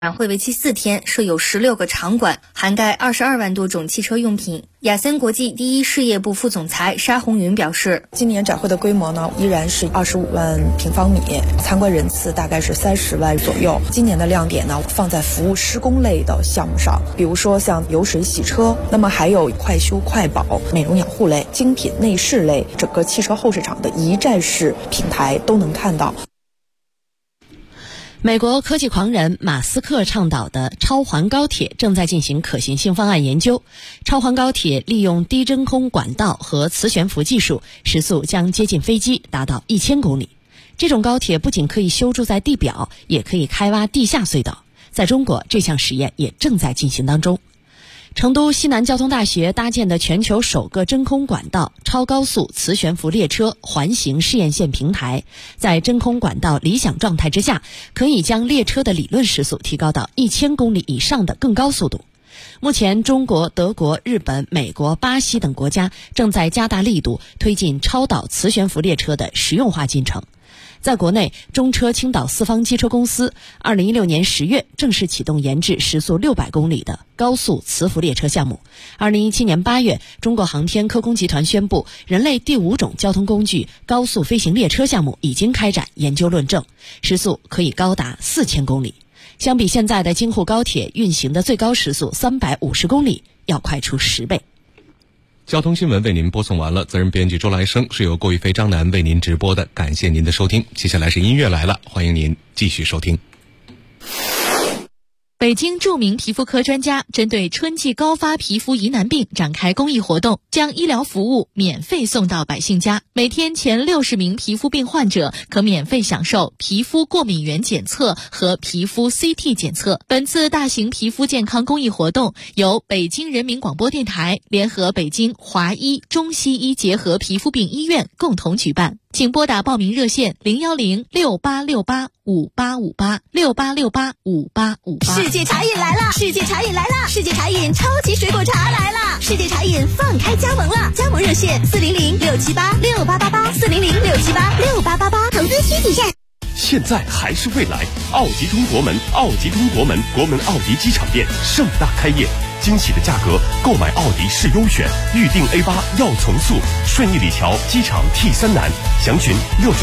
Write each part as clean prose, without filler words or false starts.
展会为期4天，设有16个场馆，涵盖22万多种汽车用品。雅森国际第一事业部副总裁沙红云表示， 今年展会的规模呢，依然是25万平方米，参观人次大概是30万左右。今年的亮点呢，放在服务施工类的项目上，比如说像油水洗车，那么还有快修快保、美容养护类、精品内饰类，整个汽车后市场的一站式平台都能看到。 美国科技狂人马斯克倡导的超环高铁正在进行可行性方案研究。超环高铁利用低真空管道和磁悬浮技术，时速将接近飞机，达到1000公里。这种高铁不仅可以修筑在地表，也可以开挖地下隧道。在中国，这项实验也正在进行当中。成都西南交通大学搭建的全球首个真空管道超高速磁悬浮列车环形试验线平台，在真空管道理想状态之下，可以将列车的理论时速提高到1000公里以上的更高速度。目前，中国、德国、日本、美国、巴西等国家正在加大力度推进超导磁悬浮列车的实用化进程。在国内，中车青岛四方机车公司2016年10月正式启动研制时速600公里的高速磁浮列车项目。2017年8月，中国航天科工集团宣布，人类第5种交通工具高速飞行列车项目已经开展研究论证，时速可以高达4000公里。相比现在的京沪高铁运行的最高时速350公里，要快出10倍。 交通新闻为您播送完了，责任编辑周来生，是由郭玉飞、张楠为您直播的，感谢您的收听。接下来是音乐来了，欢迎您继续收听。 北京著名皮肤科专家针对春季高发皮肤疑难病展开公益活动，将医疗服务免费送到百姓家。每天前60名皮肤病患者可免费享受皮肤过敏原检测和皮肤 CT 检测。本次大型皮肤健康公益活动由北京人民广播电台联合北京华医中西医结合皮肤病医院共同举办。请拨打报名热线01068685858，68685858。 世界茶饮来了！世界茶饮来了！世界茶饮超级水果茶来了！世界茶饮放开加盟了，加盟热线400-678-6888，400-678-6888，投资需谨慎。 现在还是未来，奥迪中国门，奥迪中国门，国门奥迪机场店盛大开业，惊喜的价格，购买奥迪是优选，预定 A8 要从速，顺义里桥机场 T3南，详询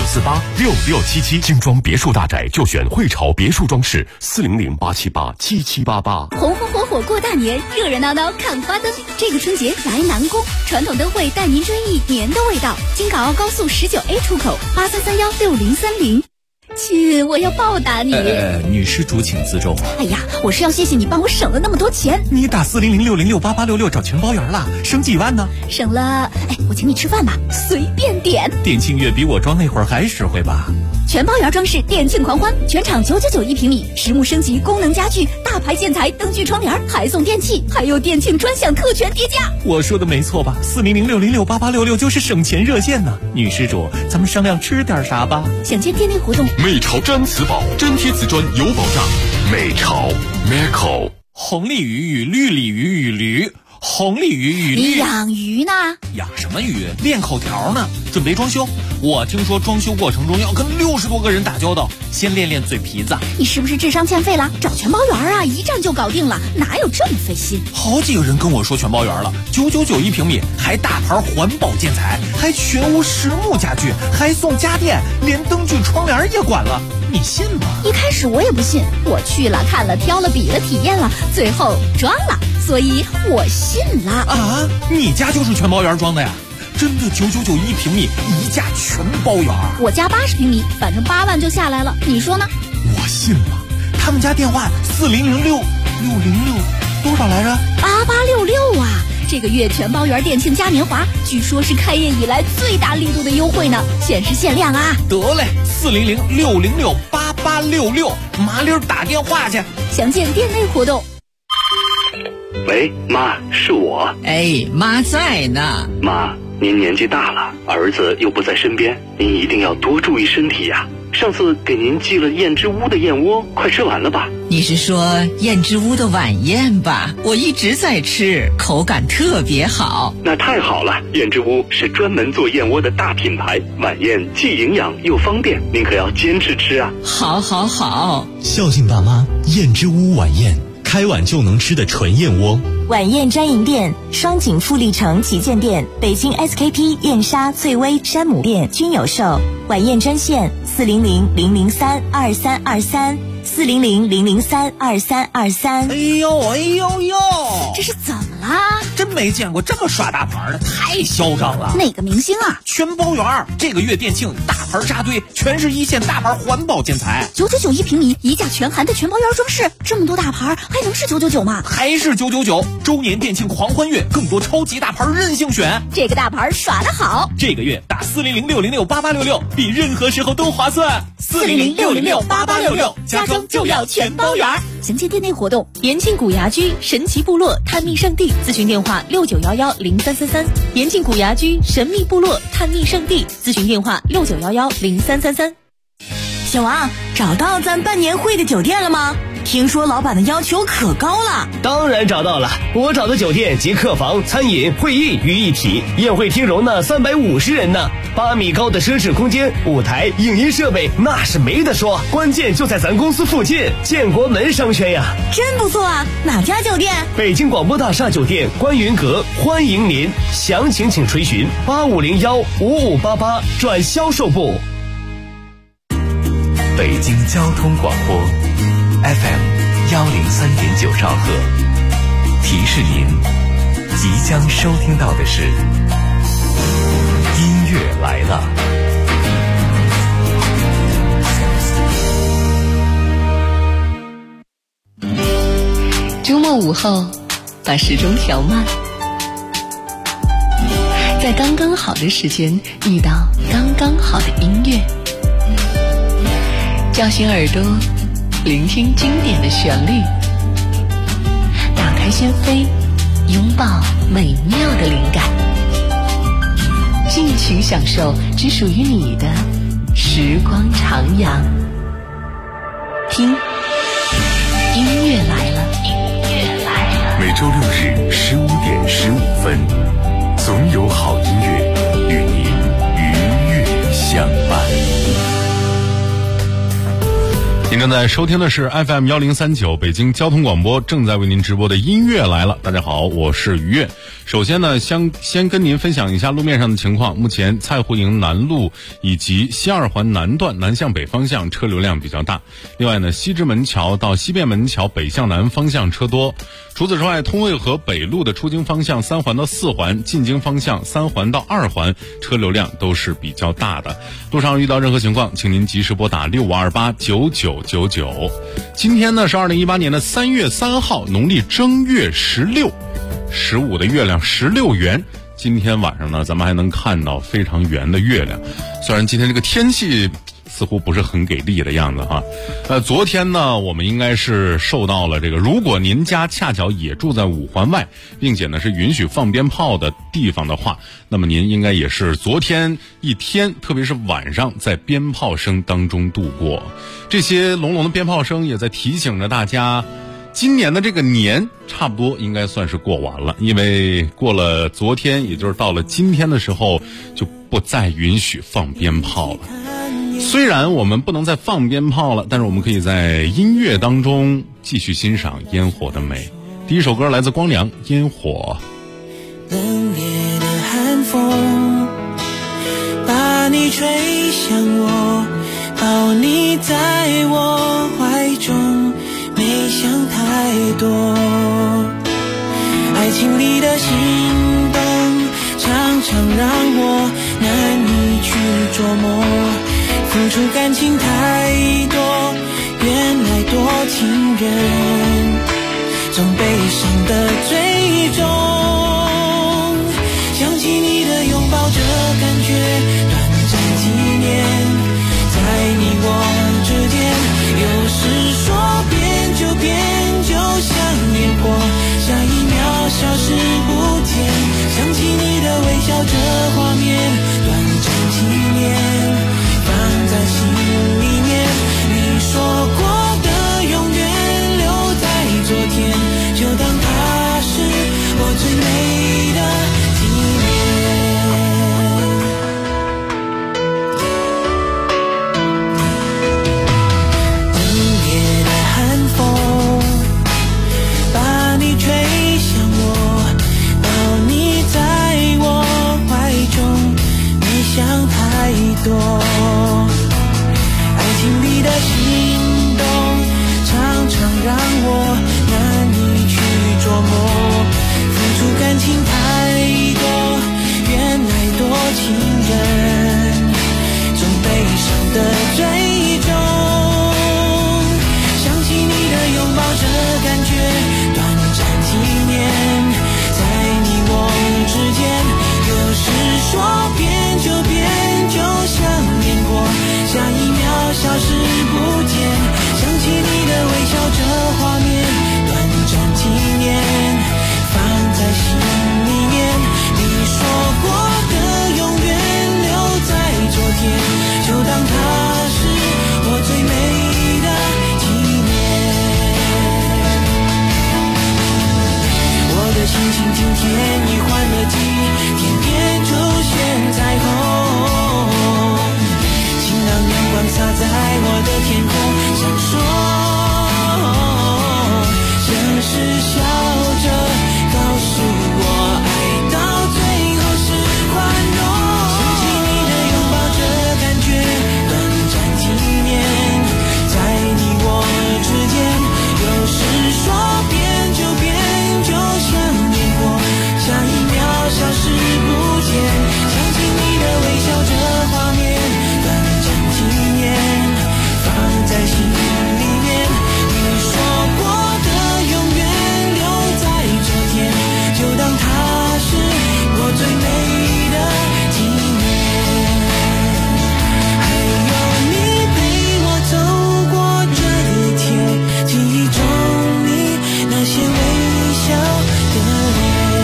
69486677，精装别墅大宅就选汇潮别墅装饰，400-878-7788。 红红火火过大年，热热闹闹看花灯。这个春节来南宫，传统灯会带您追忆年的味道。京港澳高速19A 出口83316030。亲，我要报答你。 女施主请自重。 哎呀，我是要谢谢你帮我省了那么多钱。 你打400-606-8866找全包圆了，省几万呢？ 省了，我请你吃饭吧，随便点。 店庆月比我装那会儿还实惠吧？ 全包圆装饰店庆狂欢，全场999一平米，实木升级功能家具，大牌建材灯具窗帘，还送电器，还有店庆专享特权叠加。 我说的没错吧？400-606-8866就是省钱热线呢。女施主，咱们商量吃点啥吧？ 想见店内活动， 美潮粘瓷宝，粘贴瓷砖有保障。美潮 Meco。 红鲤鱼与绿鲤鱼与驴，红鲤鱼与绿。 你养鱼呢？ 养什么鱼？练口条呢。准备装修，我听说装修过程中要跟60多个人打交道，先练练嘴皮子。 你是不是智商欠费了？找全包圆啊，一站就搞定了，哪有这么费心？ 好几个人跟我说全包圆了，999一平米，还大牌环保建材，还全屋实木家具，还送家电，连灯具窗帘也管了，你信吗？ 一开始我也不信，我去了看了挑了比了体验了，最后装了，所以我信了。 啊，你家就是全包圆装的呀？真的999一平米，一价全包圆。 我家80平米，反正8万就下来了，你说呢？ 我信了。他们家电话4006606多少来着 ？8866啊！这个月全包圆店庆嘉年华，据说是开业以来最大力度的优惠呢，限时限量啊！ 得嘞，400-606-8866，麻溜打电话去。 详见店内活动。 喂，妈，是我。 妈在呢。 妈，您年纪大了，儿子又不在身边，您一定要多注意身体呀。上次给您寄了燕之屋的燕窝，快吃完了吧？ 你是说燕之屋的晚宴吧？我一直在吃，口感特别好。 那太好了，燕之屋是专门做燕窝的大品牌，晚宴既营养又方便，您可要坚持吃啊。 好好好， 孝敬爸妈，燕之屋晚宴，开碗就能吃的纯燕窝。 晚宴专营店：双井富力城旗舰店、北京 SKP 燕莎、翠微、山姆店均有售。晚宴专线：400-003-2323，400-003-2323。 哎呦哎呦呦！ 这是怎么啦？ 真没见过这么耍大牌的，太嚣张了！ 哪个明星啊？ 全包圆，这个月店庆大牌扎堆，全是一线大牌环保建材。 999平米，一价全含的全包圆装饰，这么多大牌，还能是999吗？ 还是999！周年店庆狂欢月，更多超级大牌任性选。 这个大牌耍得好！ 这个月打400-606-8866，比任何时候都划算。 400-606-8866，家装就要全包圆。详见店内活动。 延庆古牙居神奇部落探秘圣地，咨询电话69110333。延庆古牙居神秘部落探秘圣地，咨询电话69110333。 小王，找到咱办年会的酒店了吗？听说老板的要求可高了。 当然找到了，我找的酒店集客房、餐饮、会议于一体，宴会厅容纳350人呢，8米高的奢侈空间，舞台、影音设备那是没得说，关键就在咱公司附近，建国门商圈呀。 真不错啊，哪家酒店？ 北京广播大厦酒店观云阁，欢迎您，详情请垂询8501-5588转销售部。 北京交通广播FM103.9兆赫，提示您即将收听到的是音乐来了。 周末午后，把时钟调慢，在刚刚好的时间遇到刚刚好的音乐，叫醒耳朵，聆听经典的旋律，打开心扉，拥抱美妙的灵感，尽情享受只属于你的时光徜徉。听，音乐来了，音乐来了。 每周6日15点15分，总有好音乐与您愉悦相伴。 您正在收听的是 FM1039 北京交通广播正在为您直播的音乐来了。大家好，我是于悦。首先呢，先跟您分享一下路面上的情况。目前蔡湖营南路以及西二环南段南向北方向车流量比较大。另外呢，西直门桥到西便门桥北向南方向车多。除此之外，通渭河北路的出京方向3环到4环，进京方向3环到2环车流量都是比较大的。路上遇到任何情况，请您及时拨打65289999。今天呢是2018年的3月3号，农历正月16，15的月亮16圆。今天晚上呢，咱们还能看到非常圆的月亮。虽然今天这个天气似乎不是很给力的样子哈。昨天呢，我们应该是受到了这个，如果您家恰巧也住在5环外，并且呢是允许放鞭炮的地方的话，那么您应该也是昨天一天，特别是晚上在鞭炮声当中度过。这些隆隆的鞭炮声也在提醒着大家，今年的这个年差不多应该算是过完了，因为过了昨天，也就是到了今天的时候，就不再允许放鞭炮了。虽然我们不能再放鞭炮了，但是我们可以在音乐当中继续欣赏烟火的美。第一首歌来自光良，《烟火》。 冷冽的寒风把你吹向我，抱你在我怀中，没想太多。爱情里的心动常常让我难以去琢磨，付出感情太多，原来多情人总悲伤的最终。想起你的拥抱，这感觉短暂几年，在你我之间，有时说变就变，就像烟火，下一秒消失不见。想起你的微笑，这画面短暂几年，放在心里面。你说过的永远， 是笑着告诉我，爱到最后是宽容。想起你的拥抱，这感觉短暂几年，在你我之间，有时说变就变，就像烟火，下一秒消失不见。想起你的微笑，这画面短暂几年，放在心里面。你说过的永远留在昨天，就当它是我最美的纪念。还有你陪我走过这一天，记忆中你那些微笑的脸。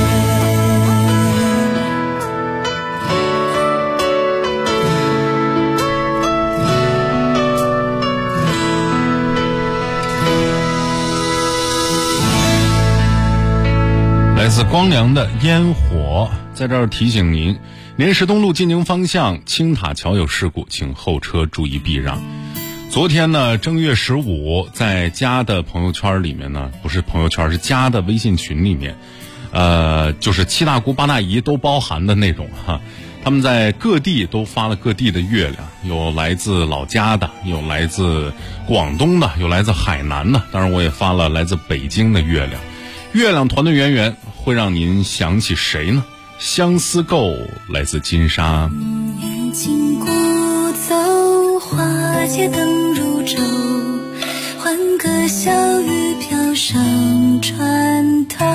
来自光良的烟火，在这儿提醒您，莲石东路进宁方向青塔桥有事故，请后车注意避让。昨天呢，正月15，在家的朋友圈里面呢，不是朋友圈，是家的微信群里面，就是七大姑八大姨都包含的那种哈。他们在各地都发了各地的月亮，有来自老家的，有来自广东的，有来自海南的，当然我也发了来自北京的月亮。月亮团团圆圆，会让您想起谁呢？相思垢来自金沙。 眼睛鼓奏，花街灯如昼，欢歌笑语飘上船头，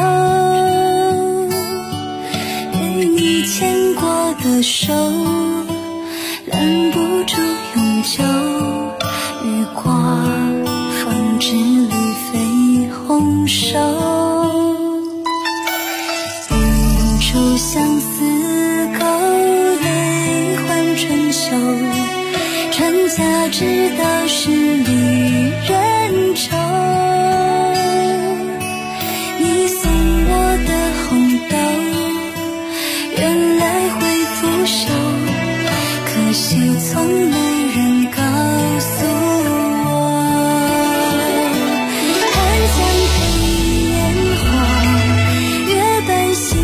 被你牵过的手拦不住永久，月光风之旅绯红手，出相思垢，泪换春秋，传家之道是离人愁。你送我的红豆，原来会腐朽，可惜从没人告诉我。寒江配烟火，月半心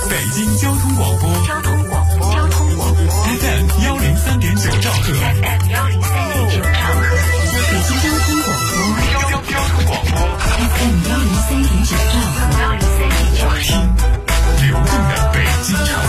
北京交通广播FM 103.9兆赫， FM 103.9兆赫， 北京交通广播FM 103.9兆赫， 听流动的北京城。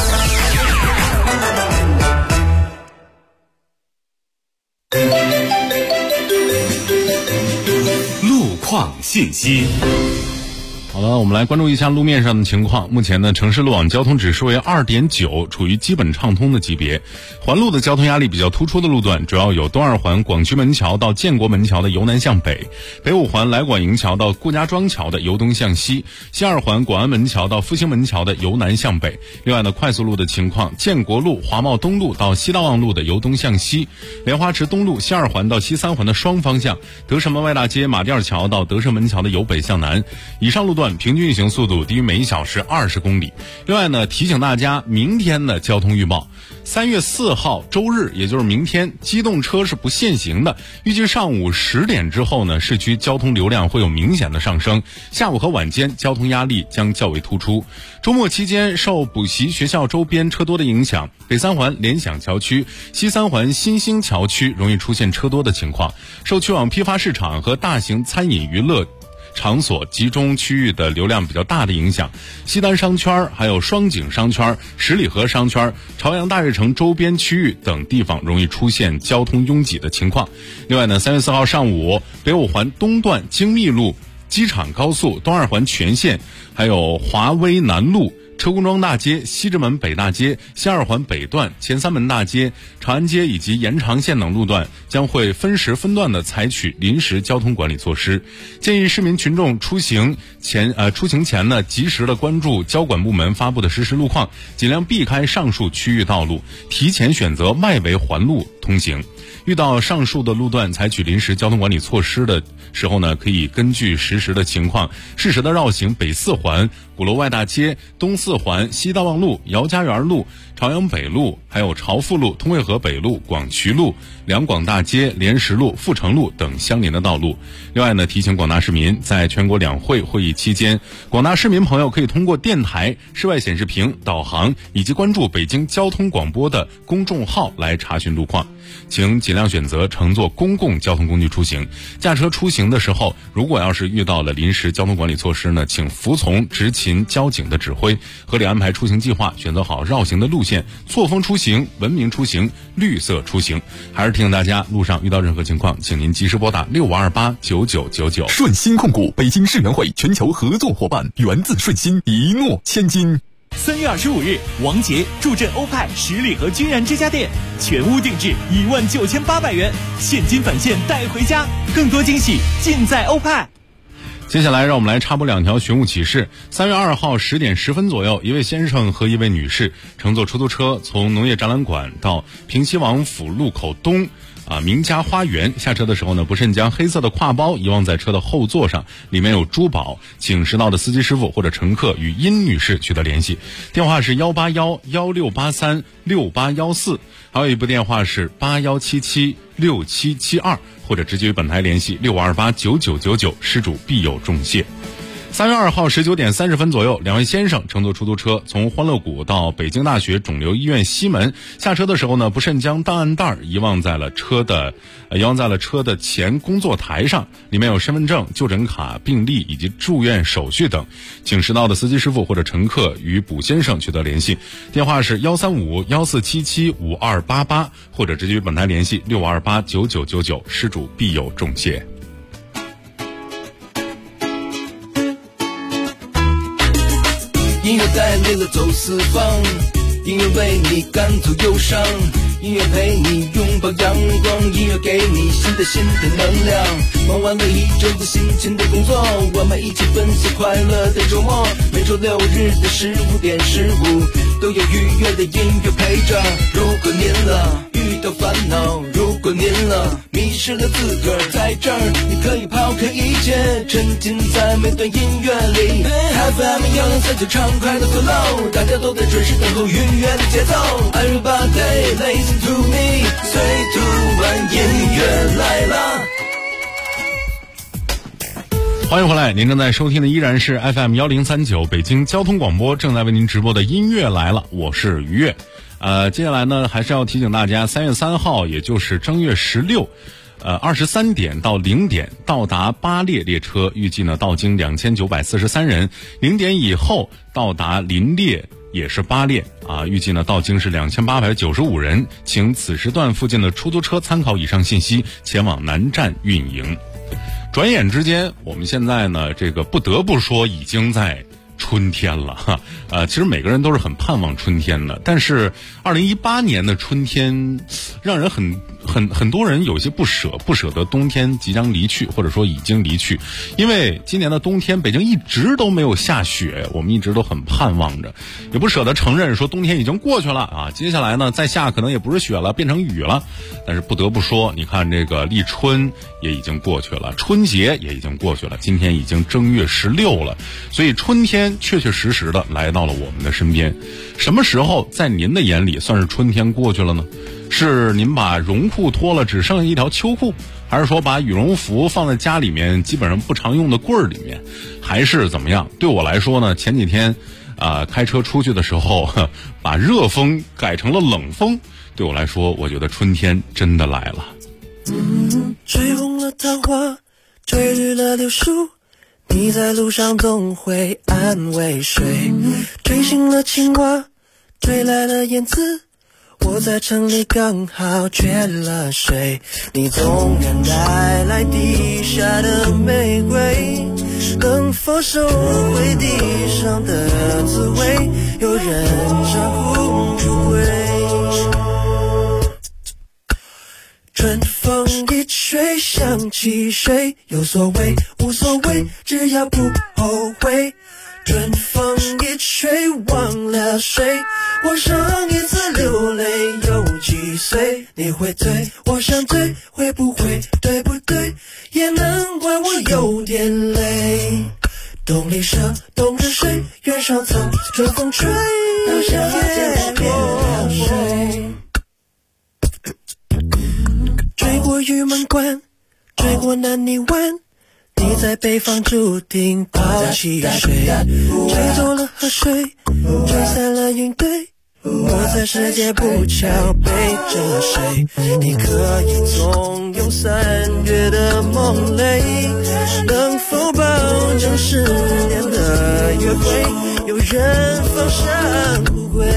路况信息。 好了，我们来关注一下路面上的情况。目前呢，城市路网交通指数为 2.9， 处于基本畅通的级别。环路的交通压力比较突出的路段主要有东二环广渠门桥到建国门桥的由南向北，北五环来广营桥到顾家庄桥的由东向西，西二环广安门桥到复兴门桥的由南向北。另外呢，快速路的情况，建国路华贸东路到西大望路的由东向西，莲花池东路西二环到西三环的双方向，德胜门外大街马甸桥到德胜门桥的由北向南。以上路段平均运行速度低于每小时20公里。另外呢，提醒大家明天的交通预报，3月4号周日，也就是明天，机动车是不限行的。预计上午10点之后呢，市区交通流量会有明显的上升，下午和晚间交通压力将较为突出。周末期间，受补习学校周边车多的影响，北三环联想桥区、西三环新兴桥区容易出现车多的情况。受去往批发市场和大型餐饮娱乐场所集中区域的流量比较大的影响，西单商圈、还有双井商圈、十里河商圈、朝阳大悦城周边区域等地方容易出现交通拥挤的情况。另外呢，3月4号上午，北五环东段京密路、机场高速、东二环全线，还有华威南路、车公庄大街、西直门北大街、西二环北段、前三门大街、长安街以及延长线等路段将会分时分段的采取临时交通管理措施。建议市民群众出行前呢，及时的关注交管部门发布的实时路况，尽量避开上述区域道路，提前选择外围环路通行。遇到上述的路段采取临时交通管理措施的时候呢，可以根据实时的情况，适时的绕行北四环、鼓楼外大街、东四环、西大望路、姚家园路、朝阳北路，还有朝富路、通惠河北路、广渠路、两广大街、莲石路、阜成路等相邻的道路。另外呢，提醒广大市民，在全国两会会议期间，广大市民朋友可以通过电台、室外显示屏、导航以及关注北京交通广播的公众号来查询路况。请尽量选择乘坐公共交通工具出行。驾车出行的时候，如果要是遇到了临时交通管理措施呢，请服从执勤交警的指挥，合理安排出行计划，选择好绕行的路线，错峰出行，文明出行，绿色出行。还是提醒大家，路上遇到任何情况，请您及时拨打65289999。 顺鑫控股北京世园会全球合作伙伴，源自顺鑫，一诺千金。 3月25日，王杰助阵欧派十里河君然之家店，全屋定制19800元，现金返现带回家，更多惊喜尽在欧派。 接下来让我们来插播两条寻物启事。3月2号10点10分左右，一位先生和一位女士乘坐出租车从农业展览馆到平西王府路口东名家花园，下车的时候呢，不慎将黑色的挎包遗忘在车的后座上，里面有珠宝，请识到的司机师傅或者乘客与殷女士取得联系，电话是181-1683-6814，还有一部电话是81776772，或者直接与本台联系65289999，失主必有重谢。3月2号19点30分左右，两位先生乘坐出租车从欢乐谷到北京大学肿瘤医院西门，下车的时候呢，不慎将档案袋遗忘在了车的前工作台上，里面有身份证、就诊卡、病历以及住院手续等，请识到的司机师傅或者乘客与卜先生取得联系，电话是135-1477-5288，或者直接与本台联系65289999，失主必有重谢。 音乐带领了走四方，音乐为你赶走忧伤，音乐陪你拥抱阳光，音乐给你新的能量。忙完了一周的辛勤的工作，我们一起分享快乐的周末。每周6日的15点15，都有愉悦的音乐陪着。如果您遇到烦恼，如果您迷失了自个儿，在这儿你可以抛开一切，沉浸在每段音乐里。FM 103就畅快的 flow， 大家都在准时等候愉悦的节奏。Everybody listen to me， 最突然音乐来了。 欢迎回来，您正在收听的依然是 FM1039 北京交通广播正在为您直播的音乐来了，我是于越。接下来呢，还是要提醒大家，3月3号，也就是正月16， 23点到0点到达巴列列车，预计呢到京2943人，0点以后到达临列也是巴列啊，预计呢到京是2895人，请此时段附近的出租车参考以上信息，前往南站运营。转眼之间，我们现在呢，这个不得不说已经在春天了哈。其实每个人都是很盼望春天的，但是2018年的春天让人很多人有些不舍得冬天即将离去，或者说已经离去。因为今年的冬天北京一直都没有下雪，我们一直都很盼望着，也不舍得承认说冬天已经过去了啊，接下来呢再下可能也不是雪了，变成雨了。但是不得不说，你看这个立春也已经过去了，春节也已经过去了，今天已经正月16了，所以春天确确实实的来到了我们的身边。什么时候在您的眼里算是春天过去了呢？是您把绒裤脱了只剩下一条秋裤，还是说把羽绒服放在家里面基本上不常用的柜儿里面，还是怎么样？对我来说呢，前几天开车出去的时候把热风改成了冷风，对我来说我觉得春天真的来了。 吹红了桃花，吹绿了柳树，你在路上总会安慰谁？吹醒了青蛙，吹来了燕子，我在城里刚好缺了水。你纵然带来地下的玫瑰，能否收回地上的滋味？有人找不回。春风一吹想起谁，有所谓无所谓，只要不后悔。春风一吹忘了谁，我上一次流泪有几岁？你会对我想对，会不会对不对？也难怪我有点累。冬里蛇，冬日水，原上草，春风吹到夏天变了水。追过玉门关，追过南泥湾，你在北方注定抛弃水，吹走了河水，吹散了云堆，我在世界不桥背着谁？你可以纵有3月的梦泪，能否保证10年的约会？有人放闪不归。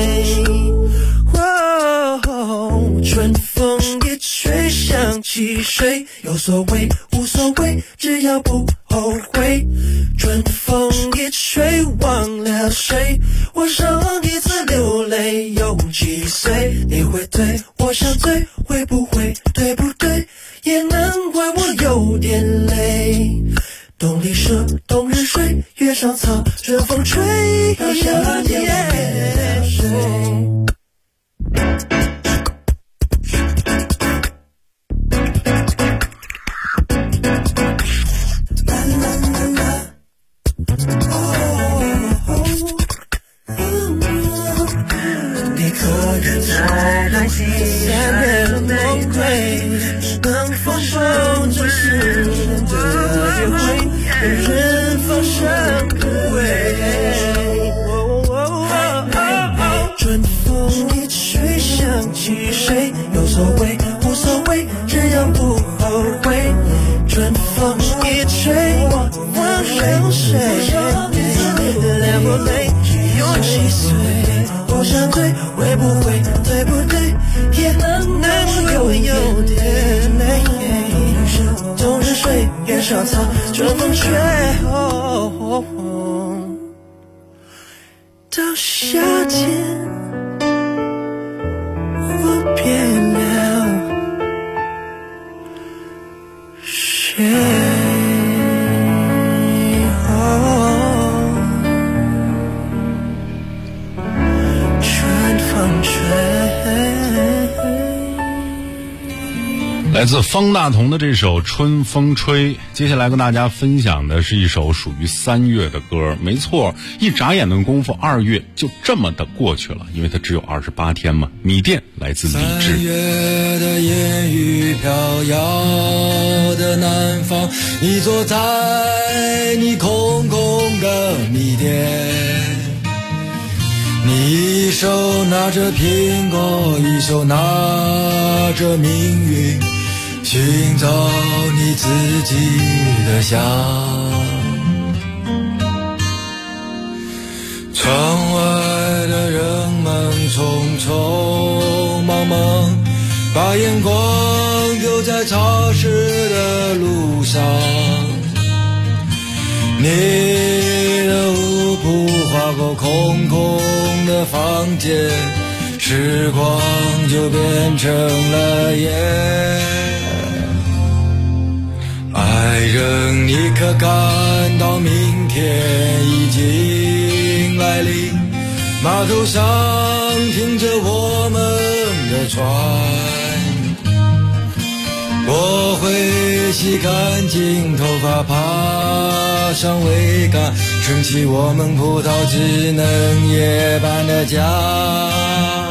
春风一吹想起谁，有所谓无所谓，只要不后悔。春风一吹忘了谁，我上一次流泪有几岁？你会对我想对，会不会对不对？也难怪我有点累。冬里蛇，冬日水，月上草，春风吹到夏天变水。你可人在来地下的梦归，能否保证10年的约会？有人放闪不归。春风一吹想起谁，有所谓无所谓，只要不后悔。春风一吹忘了谁，两不累有几岁？我想对，会不会对不对？也难怪我有点累。冬日水，月上草，春风吹到夏天，我变了谁？ 来来自方大同的这首《春风吹》，接下来跟大家分享的是一首属于3月的歌。没错，一眨眼的功夫，2月就这么的过去了，因为它只有28天嘛。米店来自李志。 3月的烟雨飘摇的南方，你坐在你空空的米店，你一手拿着苹果，一手拿着命运，寻找你自己的香。窗外的人们匆匆忙忙，把眼光丢在潮湿的路上，你的舞步划过空空的房间，时光就变成了烟。爱人，你可感到明天已经来临？码头上停着我们的船，我会洗干净头发，爬上桅杆，撑起我们葡萄枝嫩叶般的家。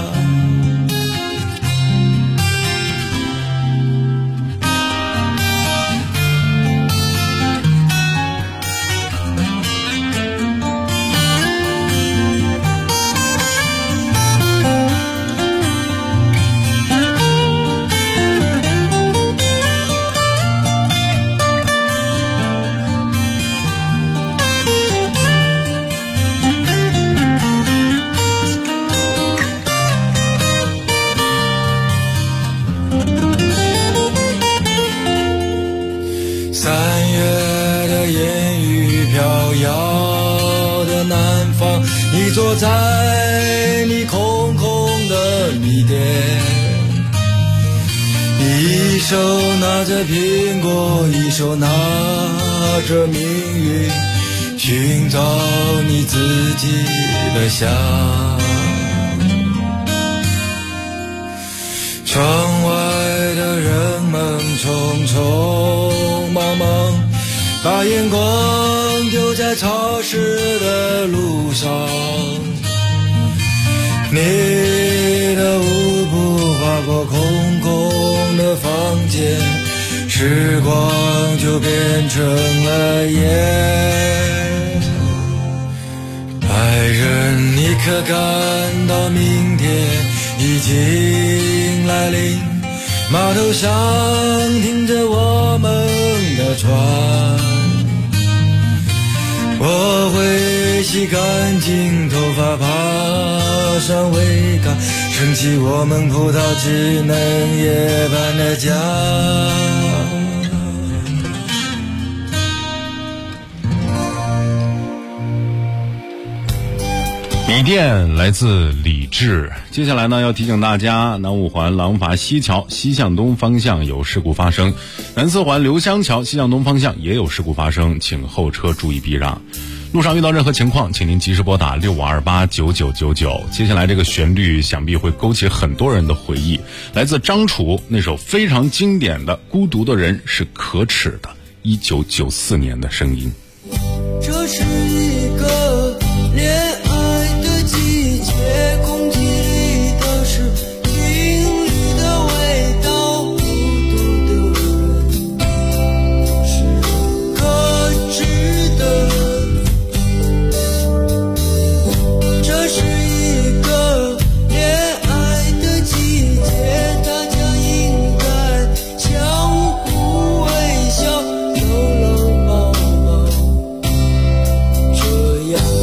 你坐在你空空的米店，你一手拿着苹果，一手拿着命运，寻找你自己的香。窗外的人们匆匆忙忙，把眼光丢在潮湿的路上，你的舞步划过空空的房间，时光就变成了烟。爱人，你可感到明天已经来临？码头上停着我们的船，我会洗干净头发，爬上桅杆，撑起我们葡萄枝嫩叶般的家。 米店来自李志。接下来呢，要提醒大家，南五环廊坊西桥西向东方向有事故发生，南四环刘香桥西向东方向也有事故发生，请后车注意避让。路上遇到任何情况，请您及时拨打65289999。接下来这个旋律想必会勾起很多人的回忆，来自张楚那首非常经典的《孤独的人是可耻的》，1994年的声音。 这是一个恋爱的季节，空气里都是情侣的味道，孤独的人是可耻的。这是一个恋爱的季节，大家应该相互微笑，搂搂抱抱，这样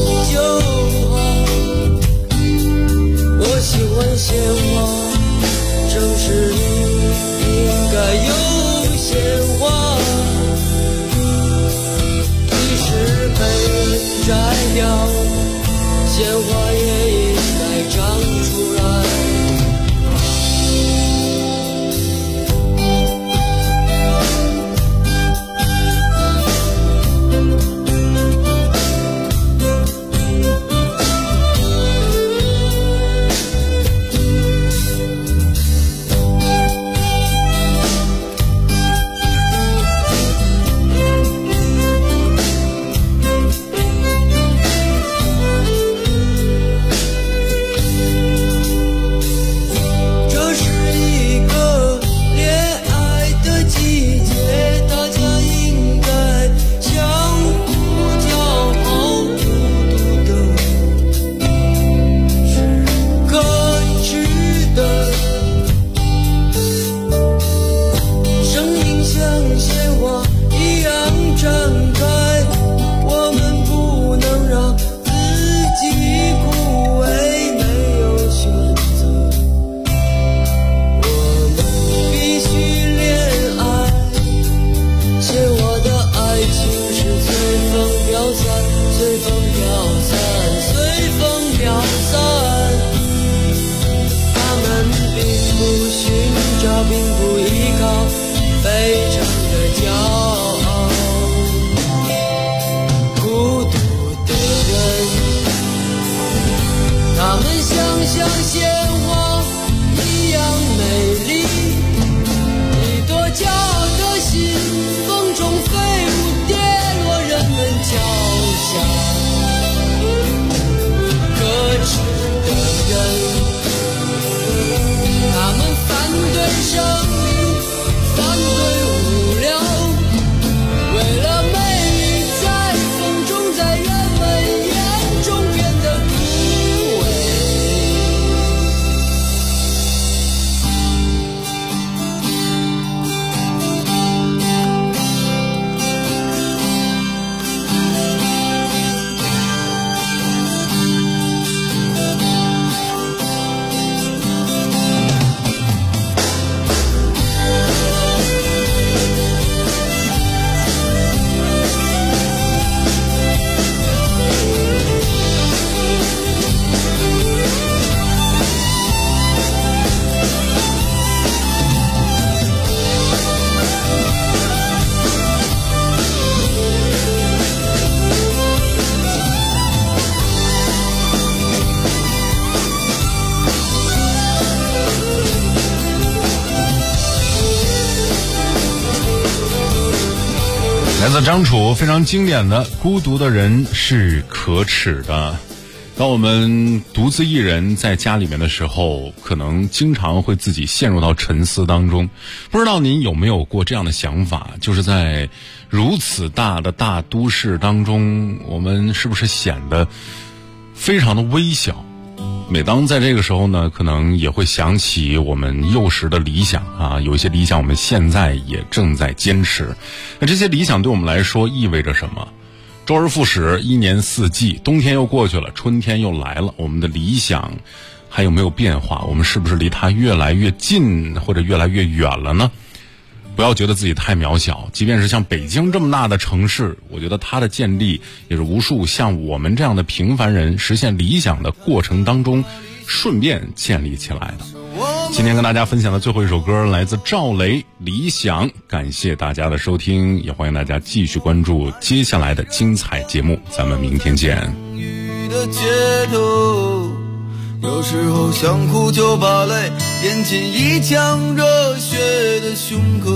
来自张楚非常经典的孤独的人是可耻的。当我们独自一人在家里面的时候，可能经常会自己陷入到沉思当中。不知道您有没有过这样的想法，就是在如此大的大都市当中，我们是不是显得非常的微小？每当在这个时候呢，可能也会想起我们幼时的理想啊，有一些理想我们现在也正在坚持。那这些理想对我们来说意味着什么？周而复始，一年四季，冬天又过去了，春天又来了，我们的理想还有没有变化？我们是不是离它越来越近，或者越来越远了呢？不要觉得自己太渺小，即便是像北京这么大的城市，我觉得它的建立也是无数像我们这样的平凡人实现理想的过程当中顺便建立起来的。今天跟大家分享的最后一首歌来自赵雷《理想》，感谢大家的收听，也欢迎大家继续关注接下来的精彩节目，咱们明天见。 的街头，有时候想哭就把泪咽进一腔热血的胸口。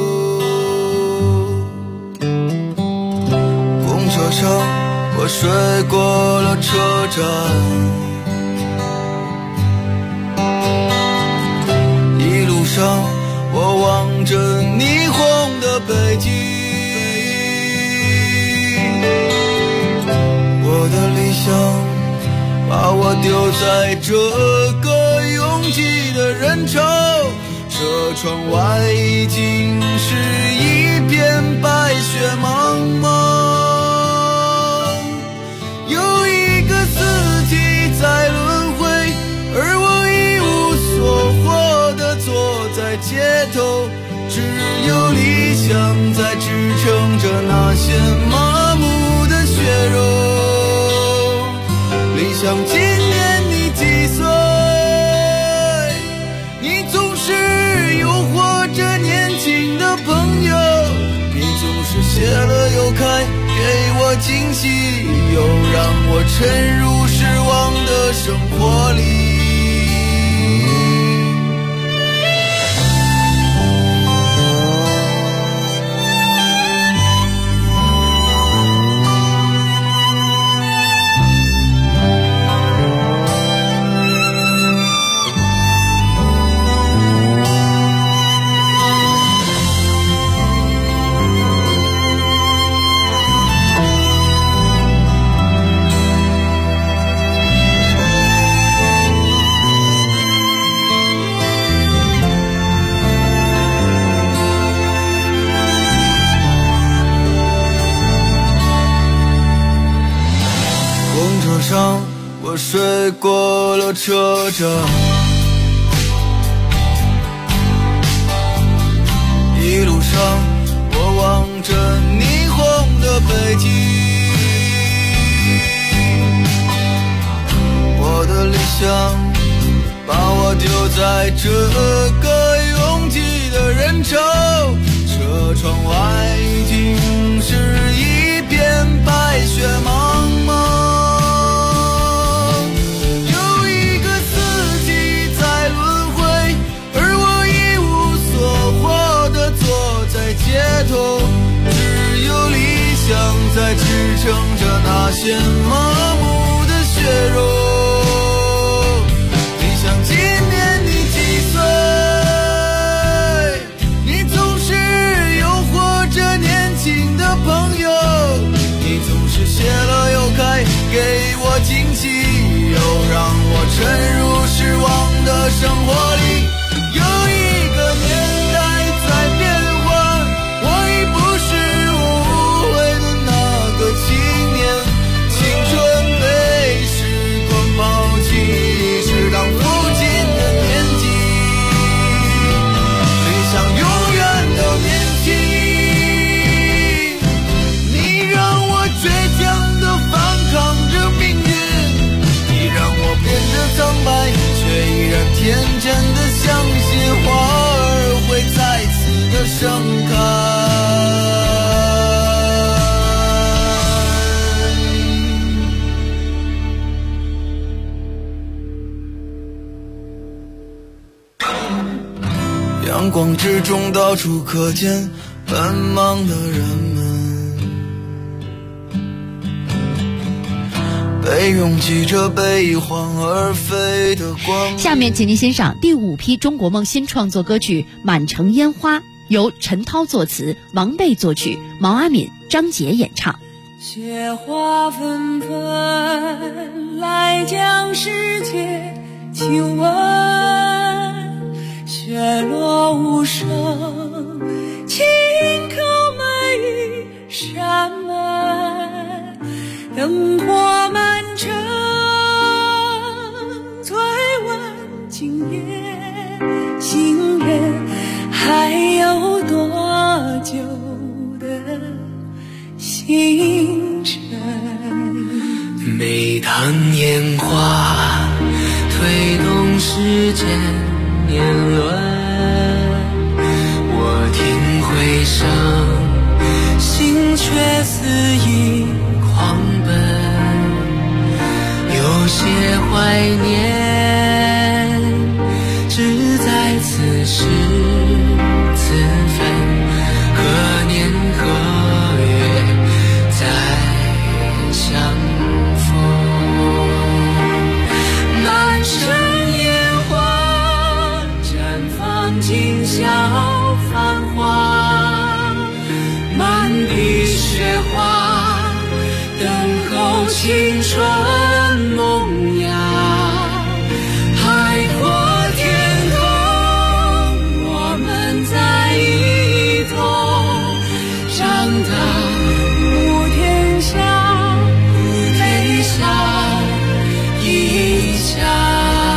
公车上我睡过了车站，我望着霓虹的北京，我的理想把我丢在这个拥挤的人潮，车窗外已经是一片白雪茫茫，有一个四季在轮回，而我一无所获地坐在街头，只有理想在支撑着那些麻木的血肉。理想今年你几岁？你总是诱惑着年轻的朋友，你总是谢了又开，给我惊喜，又让我沉入失望的生活里。我睡过了车站，一路上我望着霓虹的北京，我的理想把我丢在这个拥挤的人潮，车窗外已经是一片白雪茫茫，街头只有理想在支撑着那些麻木的血肉。理想今年你几岁？你总是诱惑着年轻的朋友，你总是谢了又开，给我惊喜，又让我沉入失望的生活里。有一个年代在变，青年青春被时光抛弃，是当父亲的年纪，理想永远都年轻。你让我倔强地反抗着命运，你让我变得苍白，却依然天真地相信花儿会再次的盛开。阳光之中到处可见奔忙的人们， 被拥挤着悲欢而飞的光。 下面请您欣赏第5批中国梦新创作歌曲《满城烟花》，由陈涛作词，王贝作曲，毛阿敏、张杰演唱。 雪花纷纷来将世界亲吻，雪落无声，轻叩每一扇门，灯火满城，醉问今夜行人还有多久的星辰。 每当烟花推动时间年轮，我听回声，心却肆意狂奔，有些怀念只在此时此分，何年何月再相逢。满城烟花绽放今宵繁华，满地雪花等候青春萌芽。海阔天空，我们在一同长大。普天下，泪下一家。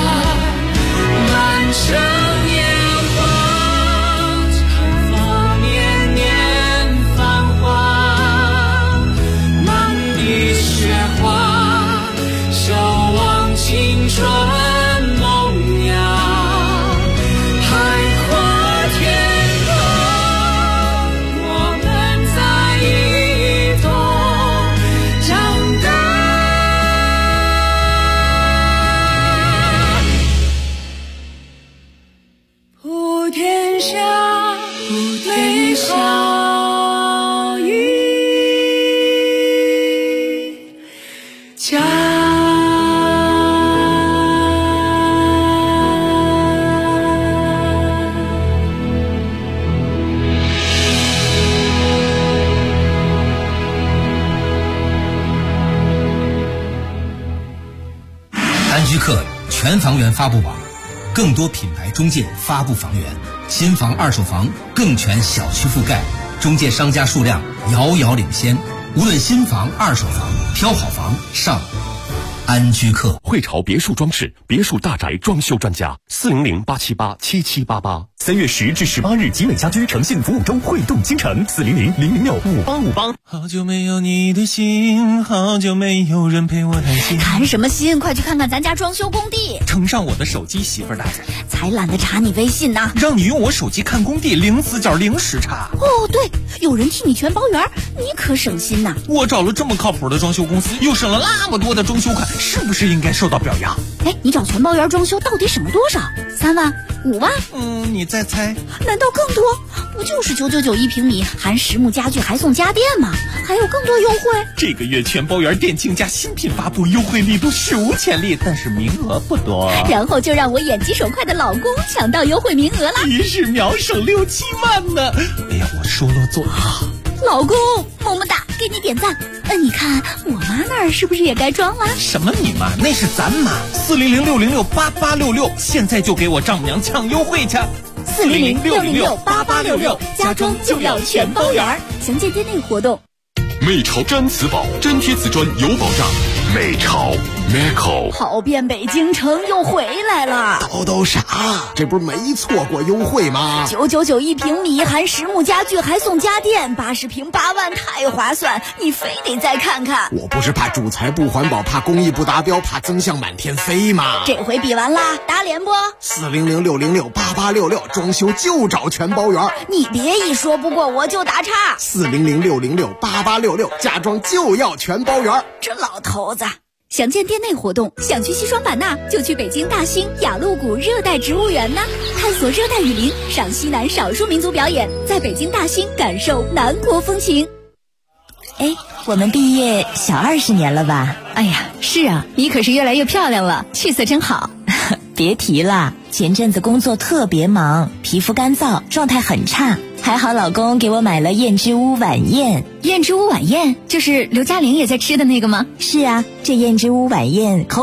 满城烟花绽放年年繁华，满地雪花守望青春萌芽。海阔天空，我们在一同长大。普天下，美好一家。 安居客全房源发布网，更多品牌中介发布房源，新房二手房更全小区覆盖，中介商家数量遥遥领先。无论新房二手房，挑好房上安居客。 汇潮别墅装饰，别墅大宅装修专家，400-878-7788。3月10至18日，集美家居诚信服务周汇动京城，400-006-5858。 好久没有你的心，好久没有人陪我谈心。 谈什么心？快去看看咱家装修工地。 呈上我的手机，媳妇儿大人。 才懒得查你微信呢。 让你用我手机看工地，零死角零时差。 哦，对，有人替你全包圆，你可省心呐。 我找了这么靠谱的装修公司，又省了那么多的装修款，是不是应该受到表扬？ 哎，你找全包圆装修到底省了多少？3万、5万？ 你再猜？ 难道更多？不就是991平米，含实木家具还送家电吗？还有更多优惠。 这个月全包圆店庆家新品发布，优惠力度史无前例，但是名额不多。 然后就让我眼疾手快的老公抢到优惠名额了， 一日秒省6-7万呢！哎呀，我说了做到。 老公，么么哒，给你点赞。你看我妈那儿是不是也该装了？ 什么你妈？那是咱妈。400-606-8866，现在就给我丈母娘抢优惠去。 400-606-8866，家装就要全包圆。详见店内活动。 美潮毡瓷宝，粘贴瓷砖有保障。美潮 Meco 跑遍北京城又回来了。 都啥？这不是没错过优惠吗 ？991平米，含实木家具还送家电，80平8万，太划算！你非得再看看。 我不是怕主材不环保，怕工艺不达标，怕增项满天飞吗？ 这回比完啦，打脸不 ？400-606-8866，装修就找全包圆。 你别一说不过我就打岔。 400-606-8866，家装就要全包圆。 这老头子。想见店内活动，想去西双版纳就去北京大兴雅鹿谷热带植物园呢，探索热带雨林，赏西南少数民族表演，在北京大兴感受南国风情。 哎，我们毕业小20年了吧？ 哎呀，是啊，你可是越来越漂亮了，气色真好。 别提了，前阵子工作特别忙，皮肤干燥，状态很差。还好老公给我买了燕之屋晚宴。 燕之屋晚宴就是刘嘉玲也在吃的那个吗？ 是啊，这燕之屋晚宴口